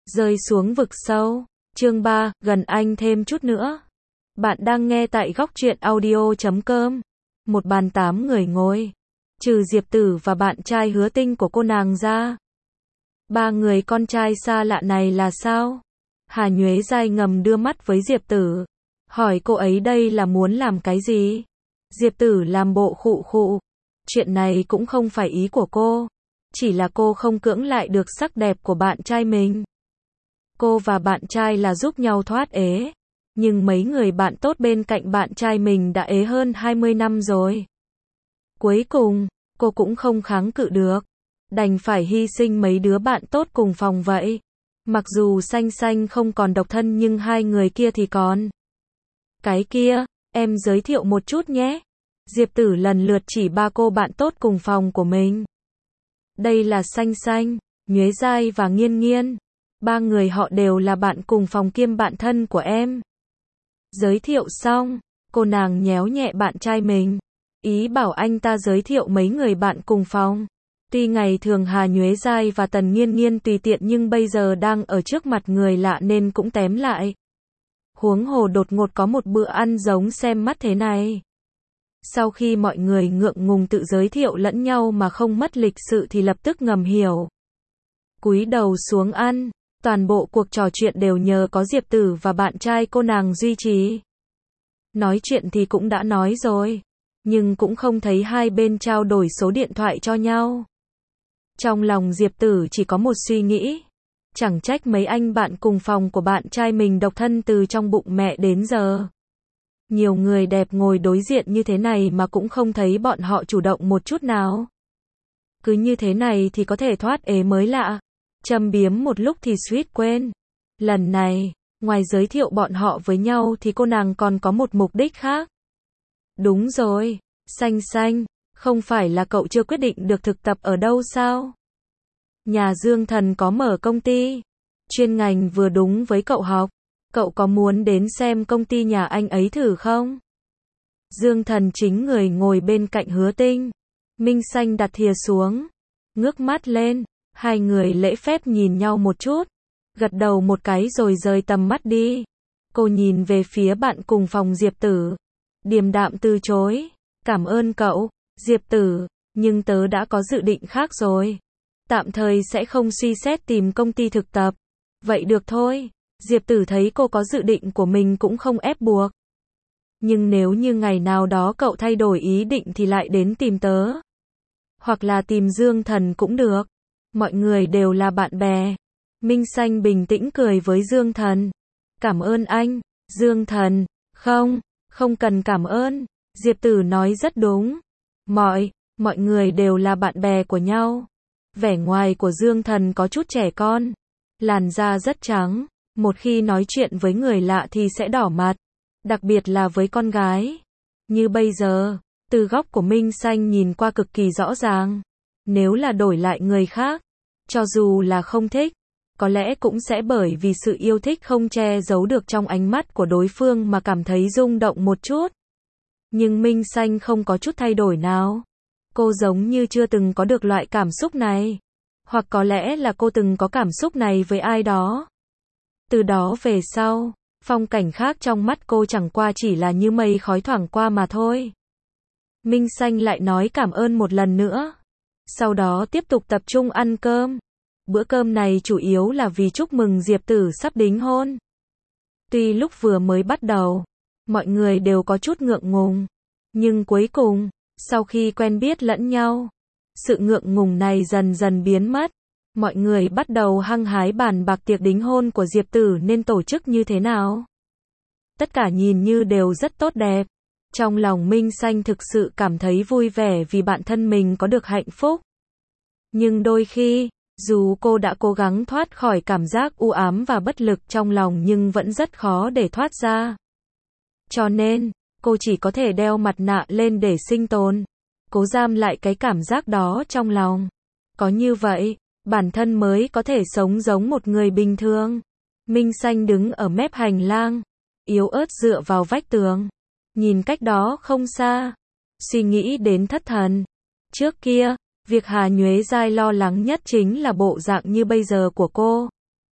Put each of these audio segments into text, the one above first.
Rơi xuống vực sâu. Chương 3, gần anh thêm chút nữa. Bạn đang nghe tại góc truyện audio.com. Một bàn 8 người ngồi. Trừ Diệp Tử và bạn trai Hứa Tinh của cô nàng ra. 3 người con trai xa lạ này là sao? Hà Nhuế Giai ngầm đưa mắt với Diệp Tử. Hỏi cô ấy đây là muốn làm cái gì? Diệp Tử làm bộ khụ khụ. Chuyện này cũng không phải ý của cô. Chỉ là cô không cưỡng lại được sắc đẹp của bạn trai mình. Cô và bạn trai là giúp nhau thoát ế. Nhưng mấy người bạn tốt bên cạnh bạn trai mình đã ế hơn 20 năm rồi. Cuối cùng, cô cũng không kháng cự được. Đành phải hy sinh mấy đứa bạn tốt cùng phòng vậy. Mặc dù Xanh Xanh không còn độc thân nhưng hai người kia thì còn. Cái kia, em giới thiệu một chút nhé. Diệp Tử lần lượt chỉ 3 cô bạn tốt cùng phòng của mình. Đây là Xanh Xanh, Nhuế Giai và Nghiên Nghiên. 3 người họ đều là bạn cùng phòng kiêm bạn thân của em. Giới thiệu xong, cô nàng nhéo nhẹ bạn trai mình. Ý bảo anh ta giới thiệu mấy người bạn cùng phòng. Tuy ngày thường Hà Nhuế Giai và Tần Nghiên Nghiên tùy tiện nhưng bây giờ đang ở trước mặt người lạ nên cũng tém lại. Huống hồ đột ngột có một bữa ăn giống xem mắt thế này. Sau khi mọi người ngượng ngùng tự giới thiệu lẫn nhau mà không mất lịch sự thì lập tức ngầm hiểu. Cúi đầu xuống ăn, toàn bộ cuộc trò chuyện đều nhờ có Diệp Tử và bạn trai cô nàng duy trì. Nói chuyện thì cũng đã nói rồi, nhưng cũng không thấy hai bên trao đổi số điện thoại cho nhau. Trong lòng Diệp Tử chỉ có một suy nghĩ. Chẳng trách mấy anh bạn cùng phòng của bạn trai mình độc thân từ trong bụng mẹ đến giờ. Nhiều người đẹp ngồi đối diện như thế này mà cũng không thấy bọn họ chủ động một chút nào. Cứ như thế này thì có thể thoát ế mới lạ. Châm biếm một lúc thì suýt quên. Lần này, ngoài giới thiệu bọn họ với nhau thì cô nàng còn có một mục đích khác. Đúng rồi, Xanh Xanh, không phải là cậu chưa quyết định được thực tập ở đâu sao? Nhà Dương Thần có mở công ty. Chuyên ngành vừa đúng với cậu học. Cậu có muốn đến xem công ty nhà anh ấy thử không? Dương Thần chính người ngồi bên cạnh Hứa Tinh. Minh Xanh đặt thìa xuống. Ngước mắt lên. Hai người lễ phép nhìn nhau một chút. Gật đầu một cái rồi rời tầm mắt đi. Cô nhìn về phía bạn cùng phòng Diệp Tử. Điềm đạm từ chối. Cảm ơn cậu, Diệp Tử. Nhưng tớ đã có dự định khác rồi. Tạm thời sẽ không suy xét tìm công ty thực tập. Vậy được thôi. Diệp Tử thấy cô có dự định của mình cũng không ép buộc. Nhưng nếu như ngày nào đó cậu thay đổi ý định thì lại đến tìm tớ. Hoặc là tìm Dương Thần cũng được. Mọi người đều là bạn bè. Minh Xanh bình tĩnh cười với Dương Thần. Cảm ơn anh, Dương Thần. Không cần cảm ơn. Diệp Tử nói rất đúng. Mọi người đều là bạn bè của nhau. Vẻ ngoài của Dương Thần có chút trẻ con. Làn da rất trắng. Một khi nói chuyện với người lạ thì sẽ đỏ mặt. Đặc biệt là với con gái. Như bây giờ, từ góc của Minh Xanh nhìn qua cực kỳ rõ ràng. Nếu là đổi lại người khác, cho dù là không thích, có lẽ cũng sẽ bởi vì sự yêu thích không che giấu được trong ánh mắt của đối phương mà cảm thấy rung động một chút. Nhưng Minh Xanh không có chút thay đổi nào. Cô giống như chưa từng có được loại cảm xúc này. Hoặc có lẽ là cô từng có cảm xúc này với ai đó. Từ đó về sau, phong cảnh khác trong mắt cô chẳng qua chỉ là như mây khói thoảng qua mà thôi. Minh Xanh lại nói cảm ơn một lần nữa. Sau đó tiếp tục tập trung ăn cơm. Bữa cơm này chủ yếu là vì chúc mừng Diệp Tử sắp đính hôn. Tuy lúc vừa mới bắt đầu, mọi người đều có chút ngượng ngùng. Nhưng cuối cùng, sau khi quen biết lẫn nhau, sự ngượng ngùng này dần dần biến mất. Mọi người bắt đầu hăng hái bàn bạc tiệc đính hôn của Diệp Tử nên tổ chức như thế nào. Tất cả nhìn như đều rất tốt đẹp. Trong lòng Minh Xanh thực sự cảm thấy vui vẻ vì bản thân mình có được hạnh phúc. Nhưng đôi khi, dù cô đã cố gắng thoát khỏi cảm giác u ám và bất lực trong lòng nhưng vẫn rất khó để thoát ra. Cho nên, cô chỉ có thể đeo mặt nạ lên để sinh tồn. Cố giam lại cái cảm giác đó trong lòng. Có như vậy, bản thân mới có thể sống giống một người bình thường. Minh Xanh đứng ở mép hành lang, yếu ớt dựa vào vách tường. Nhìn cách đó không xa. Suy nghĩ đến thất thần. Trước kia, việc Hà Nhuế Giai lo lắng nhất chính là bộ dạng như bây giờ của cô.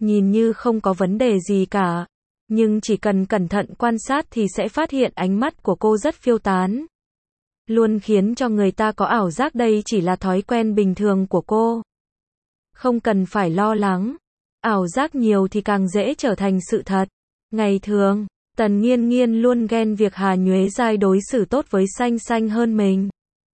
nhìn như không có vấn đề gì cả. Nhưng chỉ cần cẩn thận quan sát thì sẽ phát hiện ánh mắt của cô rất phiêu tán. Luôn khiến cho người ta có ảo giác đây chỉ là thói quen bình thường của cô. Không cần phải lo lắng. Ảo giác nhiều thì càng dễ trở thành sự thật. Ngày thường, Tần Nghiên Nghiên luôn ghen việc Hà Nhuế Giai đối xử tốt với Xanh Xanh hơn mình.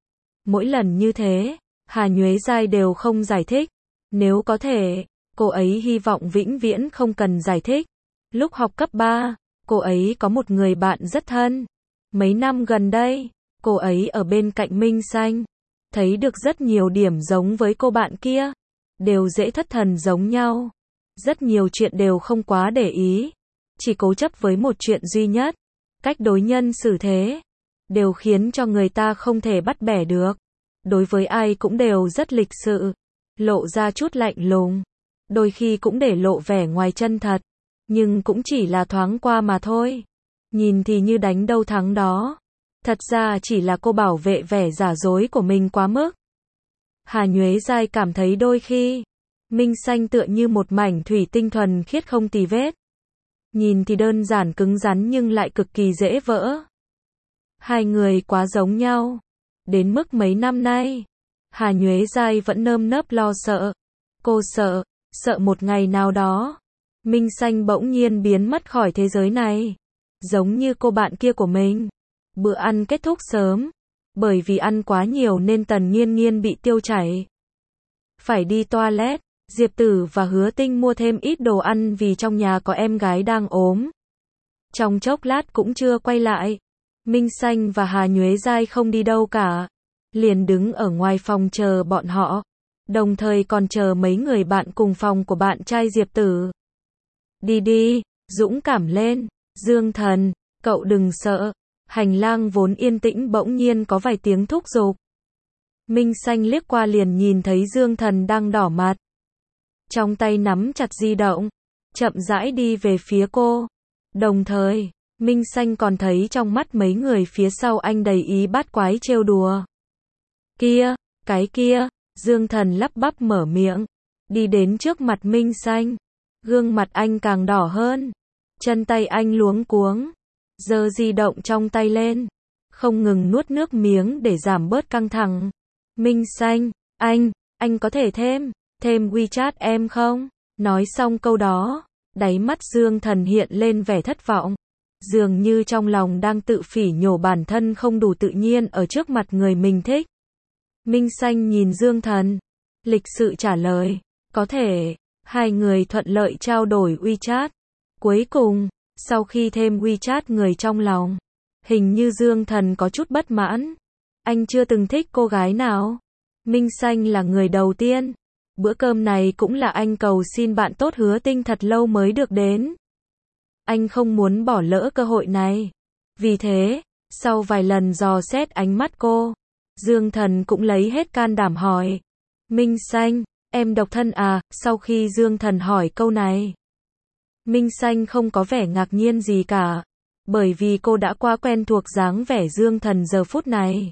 Mỗi lần như thế, Hà Nhuế Giai đều không giải thích. Nếu có thể, cô ấy hy vọng vĩnh viễn không cần giải thích. Lúc học cấp 3, cô ấy có một người bạn rất thân. Mấy năm gần đây, cô ấy ở bên cạnh Minh Xanh. Thấy được rất nhiều điểm giống với cô bạn kia. Đều dễ thất thần giống nhau. Rất nhiều chuyện đều không quá để ý. Chỉ cố chấp với một chuyện duy nhất. Cách đối nhân xử thế. Đều khiến cho người ta không thể bắt bẻ được. Đối với ai cũng đều rất lịch sự. Lộ ra chút lạnh lùng. Đôi khi cũng để lộ vẻ ngoài chân thật. Nhưng cũng chỉ là thoáng qua mà thôi. Nhìn thì như đánh đâu thắng đó. Thật ra chỉ là cô bảo vệ vẻ giả dối của mình quá mức. Hà Nhuế Giai cảm thấy đôi khi, Minh Xanh tựa như một mảnh thủy tinh thuần khiết không tì vết. Nhìn thì đơn giản cứng rắn nhưng lại cực kỳ dễ vỡ. Hai người quá giống nhau. Đến mức mấy năm nay, Hà Nhuế Giai vẫn nơm nớp lo sợ. Cô sợ một ngày nào đó, Minh Xanh bỗng nhiên biến mất khỏi thế giới này. Giống như cô bạn kia của mình. Bữa ăn kết thúc sớm. Bởi vì ăn quá nhiều nên Tần Nghiên Nghiên bị tiêu chảy. Phải đi toilet, Diệp Tử và Hứa Tinh mua thêm ít đồ ăn vì trong nhà có em gái đang ốm. Trong chốc lát cũng chưa quay lại. Minh Xanh và Hà Nhuế Giai không đi đâu cả. Liền đứng ở ngoài phòng chờ bọn họ. Đồng thời còn chờ mấy người bạn cùng phòng của bạn trai Diệp Tử. Đi, dũng cảm lên, Dương Thần, cậu đừng sợ. Hành lang vốn yên tĩnh bỗng nhiên có vài tiếng thúc giục. Minh Xanh liếc qua liền nhìn thấy Dương Thần đang đỏ mặt. Trong tay nắm chặt di động, chậm rãi đi về phía cô. Đồng thời, Minh Xanh còn thấy trong mắt mấy người phía sau anh đầy ý bát quái trêu đùa. Cái kia, Dương Thần lắp bắp mở miệng, đi đến trước mặt Minh Xanh. Gương mặt anh càng đỏ hơn, chân tay anh luống cuống, giơ di động trong tay lên, không ngừng nuốt nước miếng để giảm bớt căng thẳng. Minh Xanh, anh có thể thêm WeChat em không? Nói xong câu đó, đáy mắt Dương Thần hiện lên vẻ thất vọng. Dường như trong lòng đang tự phỉ nhổ bản thân không đủ tự nhiên ở trước mặt người mình thích. Minh Xanh nhìn Dương Thần, lịch sự trả lời, có thể. Hai người thuận lợi trao đổi WeChat. Cuối cùng, sau khi thêm WeChat người trong lòng, hình như Dương Thần có chút bất mãn. Anh chưa từng thích cô gái nào. Minh Xanh là người đầu tiên. Bữa cơm này cũng là anh cầu xin bạn tốt Hứa Tinh thật lâu mới được đến. Anh không muốn bỏ lỡ cơ hội này. Vì thế, sau vài lần dò xét ánh mắt cô, Dương Thần cũng lấy hết can đảm hỏi. Minh Xanh, em độc thân à? Sau khi Dương Thần hỏi câu này, Minh Xanh không có vẻ ngạc nhiên gì cả. Bởi vì cô đã quá quen thuộc dáng vẻ Dương Thần giờ phút này.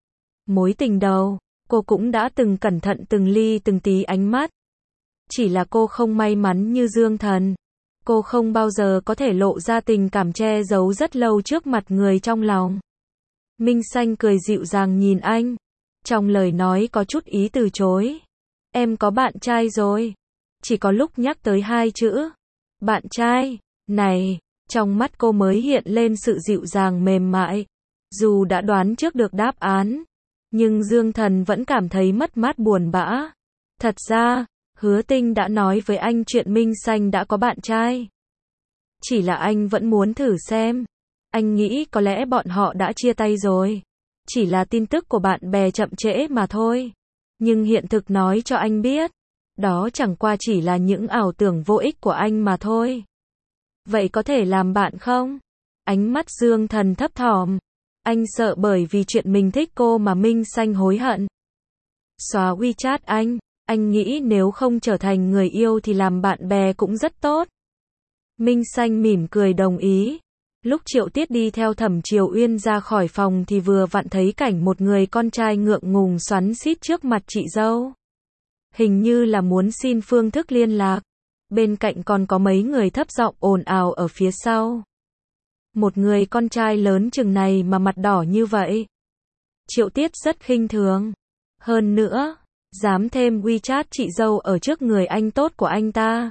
Mối tình đầu, cô cũng đã từng cẩn thận từng ly từng tí ánh mắt. Chỉ là cô không may mắn như Dương Thần. Cô không bao giờ có thể lộ ra tình cảm che giấu rất lâu trước mặt người trong lòng. Minh Xanh cười dịu dàng nhìn anh. Trong lời nói có chút ý từ chối. Em có bạn trai rồi. Chỉ có lúc nhắc tới hai chữ bạn trai này, trong mắt cô mới hiện lên sự dịu dàng mềm mại. Dù đã đoán trước được đáp án, nhưng Dương Thần vẫn cảm thấy mất mát buồn bã. Thật ra, Hứa Tinh đã nói với anh chuyện Minh Xanh đã có bạn trai. Chỉ là anh vẫn muốn thử xem. Anh nghĩ có lẽ bọn họ đã chia tay rồi. Chỉ là tin tức của bạn bè chậm trễ mà thôi. Nhưng hiện thực nói cho anh biết, đó chẳng qua chỉ là những ảo tưởng vô ích của anh mà thôi. Vậy có thể làm bạn không? Ánh mắt Dương Thần thấp thỏm. Anh sợ bởi vì chuyện mình thích cô mà Minh Xanh hối hận. Xóa WeChat anh nghĩ nếu không trở thành người yêu thì làm bạn bè cũng rất tốt. Minh Xanh mỉm cười đồng ý. Lúc Triệu Tiết đi theo Thẩm Triều Uyên ra khỏi phòng thì vừa vặn thấy cảnh một người con trai ngượng ngùng xoắn xít trước mặt chị dâu. Hình như là muốn xin phương thức liên lạc. Bên cạnh còn có mấy người thấp giọng ồn ào ở phía sau. Một người con trai lớn chừng này mà mặt đỏ như vậy. Triệu Tiết rất khinh thường. Hơn nữa, dám thêm WeChat chị dâu ở trước người anh tốt của anh ta.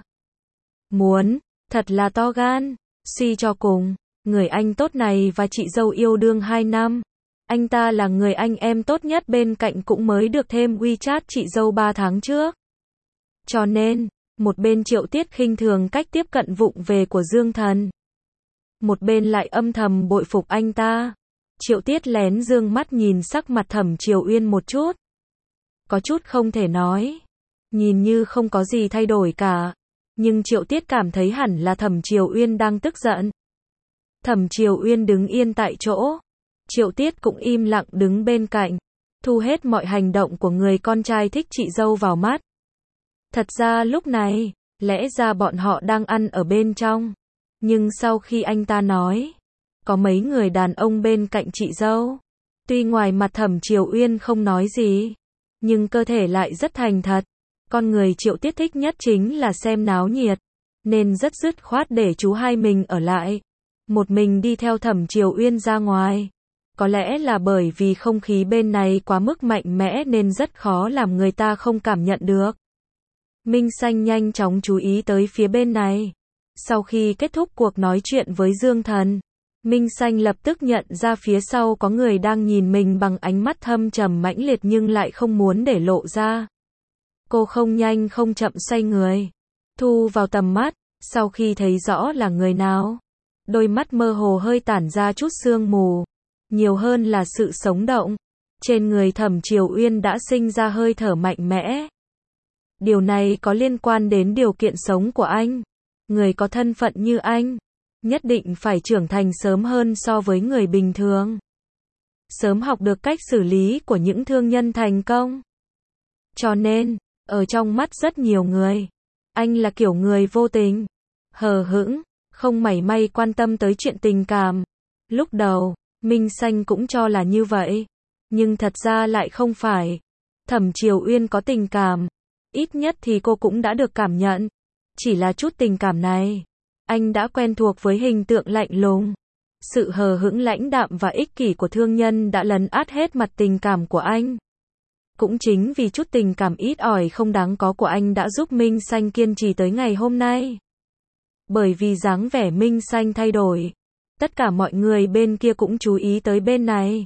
Muốn, thật là to gan. Suy cho cùng, người anh tốt này và chị dâu yêu đương 2 năm. Anh ta là người anh em tốt nhất bên cạnh cũng mới được thêm WeChat chị dâu 3 tháng trước. Cho nên, một bên Triệu Tiết khinh thường cách tiếp cận vụng về của Dương Thần. Một bên lại âm thầm bội phục anh ta. Triệu Tiết lén dương mắt nhìn sắc mặt Thẩm Triều Uyên một chút. Có chút không thể nói. Nhìn như không có gì thay đổi cả. Nhưng Triệu Tiết cảm thấy hẳn là Thẩm Triều Uyên đang tức giận. Thẩm Triều Uyên đứng yên tại chỗ. Triệu Tiết cũng im lặng đứng bên cạnh. Thu hết mọi hành động của người con trai thích chị dâu vào mắt. Thật ra lúc này, lẽ ra bọn họ đang ăn ở bên trong. Nhưng sau khi anh ta nói, có mấy người đàn ông bên cạnh chị dâu. Tuy ngoài mặt Thẩm Triều Uyên không nói gì, nhưng cơ thể lại rất thành thật. Con người Triệu Tiết thích nhất chính là xem náo nhiệt, nên rất dứt khoát để chú hai mình ở lại. Một mình đi theo Thẩm Triều Uyên ra ngoài. Có lẽ là bởi vì không khí bên này quá mức mạnh mẽ nên rất khó làm người ta không cảm nhận được. Minh Xanh nhanh chóng chú ý tới phía bên này. Sau khi kết thúc cuộc nói chuyện với Dương Thần, Minh Xanh lập tức nhận ra phía sau có người đang nhìn mình bằng ánh mắt thâm trầm mãnh liệt nhưng lại không muốn để lộ ra. Cô không nhanh không chậm xoay người, thu vào tầm mắt, sau khi thấy rõ là người nào. Đôi mắt mơ hồ hơi tản ra chút sương mù, nhiều hơn là sự sống động. Trên người Thẩm Triều Uyên đã sinh ra hơi thở mạnh mẽ. Điều này có liên quan đến điều kiện sống của anh. Người có thân phận như anh, nhất định phải trưởng thành sớm hơn so với người bình thường. Sớm học được cách xử lý của những thương nhân thành công. Cho nên, ở trong mắt rất nhiều người, anh là kiểu người vô tình, hờ hững, không mảy may quan tâm tới chuyện tình cảm. Lúc đầu, Minh Xanh cũng cho là như vậy, nhưng thật ra lại không phải. Thẩm Triều Uyên có tình cảm, ít nhất thì cô cũng đã được cảm nhận. Chỉ là chút tình cảm này, anh đã quen thuộc với hình tượng lạnh lùng. Sự hờ hững lãnh đạm và ích kỷ của thương nhân đã lấn át hết mặt tình cảm của anh. Cũng chính vì chút tình cảm ít ỏi không đáng có của anh đã giúp Minh Xanh kiên trì tới ngày hôm nay. Bởi vì dáng vẻ Minh Xanh thay đổi, tất cả mọi người bên kia cũng chú ý tới bên này.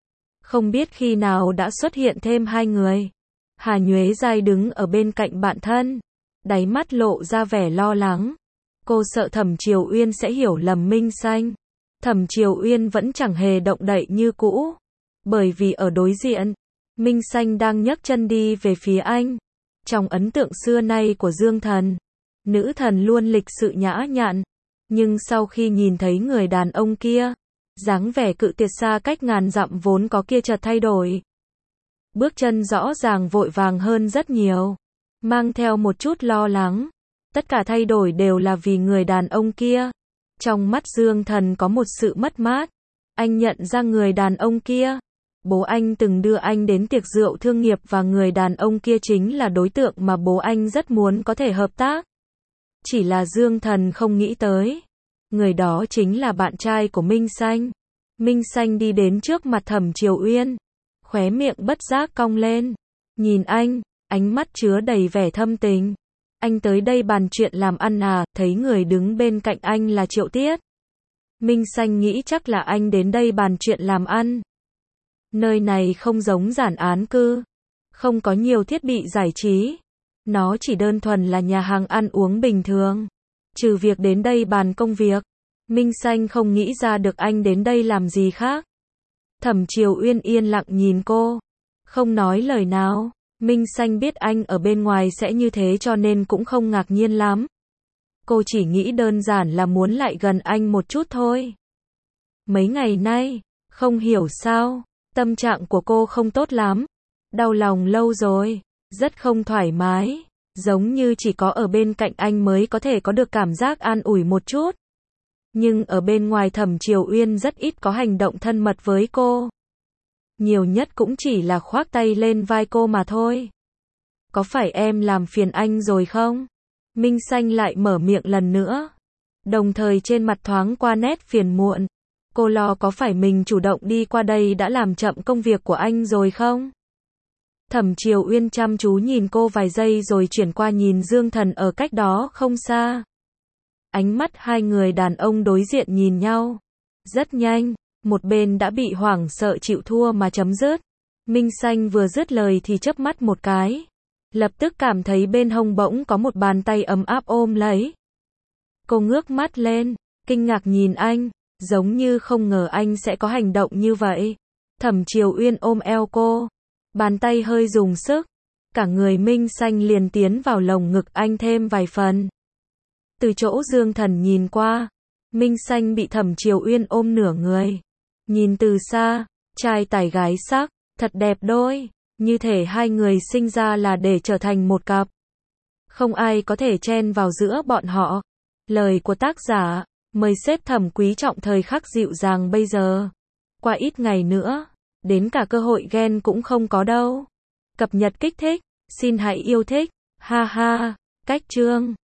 Không biết khi nào đã xuất hiện thêm 2 người. Hà Nhuế Giai đứng ở bên cạnh bạn thân, đáy mắt lộ ra vẻ lo lắng. Cô sợ Thẩm Triều Uyên sẽ hiểu lầm Minh Xanh. Thẩm Triều Uyên vẫn chẳng hề động đậy như cũ. Bởi vì ở đối diện, Minh Xanh đang nhấc chân đi về phía anh. Trong ấn tượng xưa nay của Dương Thần, nữ thần luôn lịch sự nhã nhặn. Nhưng sau khi nhìn thấy người đàn ông kia, dáng vẻ cự tuyệt xa cách ngàn dặm vốn có kia chợt thay đổi. Bước chân rõ ràng vội vàng hơn rất nhiều, mang theo một chút lo lắng. Tất cả thay đổi đều là vì người đàn ông kia. Trong mắt Dương Thần có một sự mất mát. Anh nhận ra người đàn ông kia. Bố anh từng đưa anh đến tiệc rượu thương nghiệp và người đàn ông kia chính là đối tượng mà bố anh rất muốn có thể hợp tác. Chỉ là Dương Thần không nghĩ tới. Người đó chính là bạn trai của Minh Xanh. Minh Xanh đi đến trước mặt Thẩm Triều Uyên. Khóe miệng bất giác cong lên. Nhìn anh, ánh mắt chứa đầy vẻ thâm tình. Anh tới đây bàn chuyện làm ăn à? Thấy người đứng bên cạnh anh là Triệu Tiết. Minh Xanh nghĩ chắc là anh đến đây bàn chuyện làm ăn. Nơi này không giống giản án cư. Không có nhiều thiết bị giải trí. Nó chỉ đơn thuần là nhà hàng ăn uống bình thường. Trừ việc đến đây bàn công việc, Minh Xanh không nghĩ ra được anh đến đây làm gì khác. Thẩm Triều Uyên yên lặng nhìn cô, không nói lời nào. Minh Xanh biết anh ở bên ngoài sẽ như thế cho nên cũng không ngạc nhiên lắm. Cô chỉ nghĩ đơn giản là muốn lại gần anh một chút thôi. Mấy ngày nay, không hiểu sao, tâm trạng của cô không tốt lắm. Đau lòng lâu rồi, rất không thoải mái. Giống như chỉ có ở bên cạnh anh mới có thể có được cảm giác an ủi một chút. Nhưng ở bên ngoài Thẩm Triều Uyên rất ít có hành động thân mật với cô. Nhiều nhất cũng chỉ là khoác tay lên vai cô mà thôi. Có phải em làm phiền anh rồi không? Minh Xanh lại mở miệng lần nữa. Đồng thời trên mặt thoáng qua nét phiền muộn. Cô lo có phải mình chủ động đi qua đây đã làm chậm công việc của anh rồi không? Thẩm Triều Uyên chăm chú nhìn cô vài giây rồi chuyển qua nhìn Dương Thần ở cách đó không xa. Ánh mắt hai người đàn ông đối diện nhìn nhau. Rất nhanh, một bên đã bị hoảng sợ chịu thua mà chấm dứt. Minh Xanh vừa dứt lời thì chớp mắt một cái. Lập tức cảm thấy bên hông bỗng có một bàn tay ấm áp ôm lấy. Cô ngước mắt lên, kinh ngạc nhìn anh, giống như không ngờ anh sẽ có hành động như vậy. Thẩm Triều Uyên ôm eo cô, bàn tay hơi dùng sức, cả người Minh Xanh liền tiến vào lồng ngực anh thêm vài phần. Từ chỗ Dương Thần nhìn qua, Minh Xanh bị Thẩm Triều Uyên ôm nửa người. Nhìn từ xa, trai tài gái sắc, thật đẹp đôi, như thể hai người sinh ra là để trở thành một cặp. Không ai có thể chen vào giữa bọn họ. Lời của tác giả, mời sếp Thẩm quý trọng thời khắc dịu dàng bây giờ. Qua ít ngày nữa, đến cả cơ hội ghen cũng không có đâu. Cập nhật kích thích, xin hãy yêu thích, ha ha, cách chương.